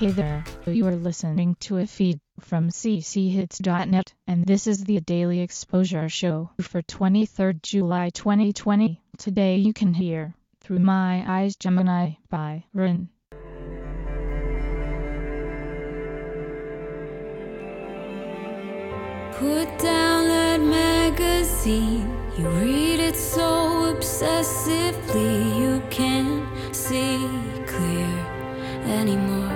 Hey there, you are listening to a feed from cchits.net, and this is the Daily Exposure Show for 23rd July 2020. Today you can hear Through My Eyes Gemini by Rin. Put down that magazine, you read it so obsessively you can't see clear anymore.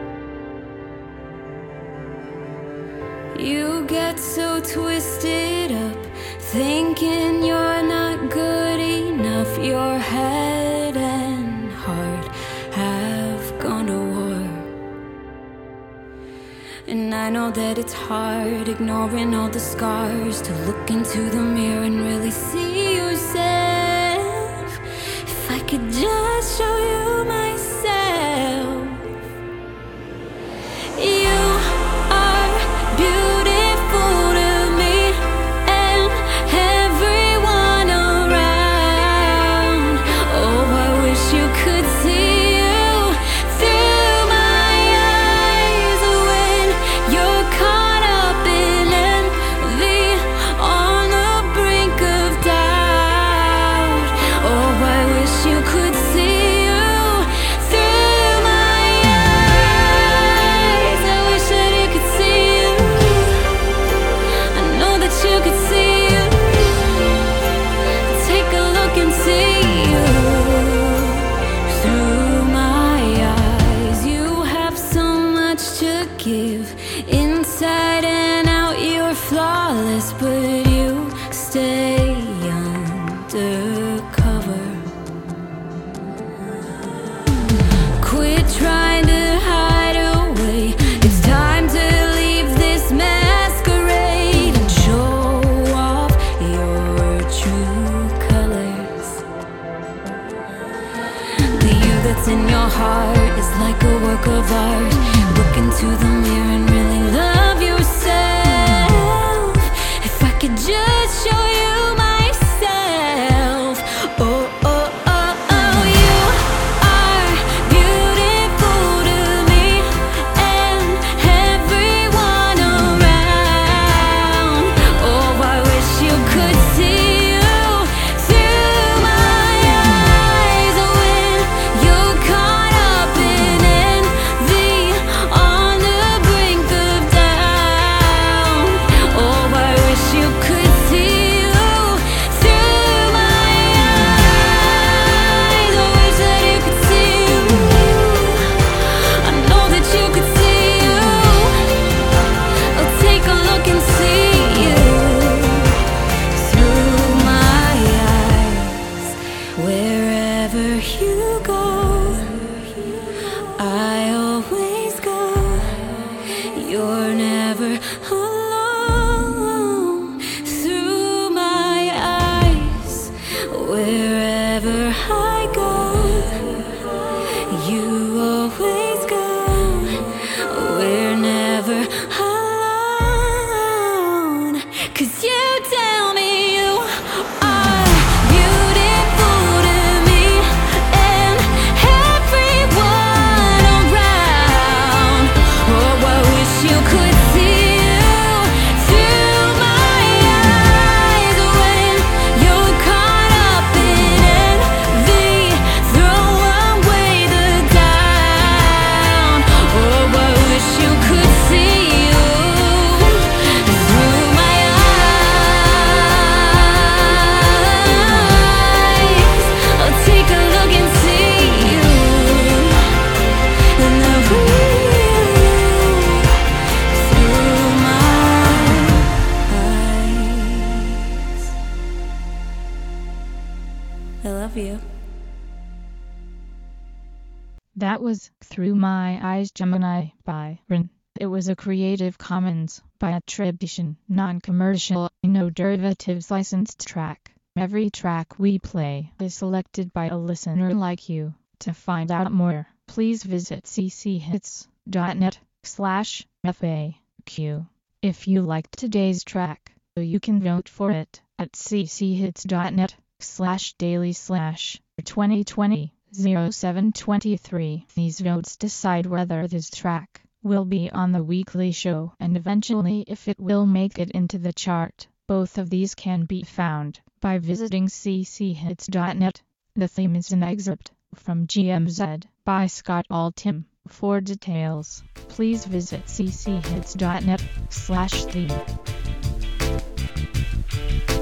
You get so twisted up, thinking you're not good enough. Your head and heart have gone to war. And I know that it's hard, ignoring all the scars, to look into the mirror and really see yourself. If I could just show you myself. You are beautiful to me and everyone around. Oh, I wish you could see you through my eyes when you're caught up in envy, on the brink of doubt. Oh, I wish you could see you through my eyes. I wish that you could see you. I know that you could see you. Take a look and see you through my eyes. You have so much to give, inside and out. You're flawless, but you stay undercover. Quit trying to hide away. It's time to leave this masquerade and show off your true colors. The you that's in your heart is like a work of art. Look into the mirror and really love yourself. If I could just show you myself. Oh, oh, oh, oh. You are beautiful to me and everyone around. Oh, I wish you could see you through my eyes when you're caught up in envy, on the brink of doubt. Oh, I wish you could see you through my eyes. I wish that you could see you. I know that you could see you. Oh, take a look and see you through my eyes. Wherever you go, I always go. You're never alone. Through my eyes, wherever I go, you always go. We're never alone. 'Cause you tell me you are beautiful to me and everyone around. Oh, I wish you could see you through my eyes when you're caught up in envy. Throw away the doubt. Oh, I wish you could see you through my eyes. I'll take a look and see you in the real through my eyes. I love you. That was Through My Eyes Gemini by Rin. It was a Creative Commons by attribution, non-commercial, no derivatives licensed track. Every track we play is selected by a listener like you. To find out more, please visit cchits.net/FAQ. If you liked today's track, you can vote for it at cchits.net/daily/2020. 0723. These votes decide whether this track will be on the weekly show and eventually if it will make it into the chart. Both of these can be found by visiting cchits.net. The theme is an excerpt from GMZ by Scott Altham. For details, please visit cchits.net/theme.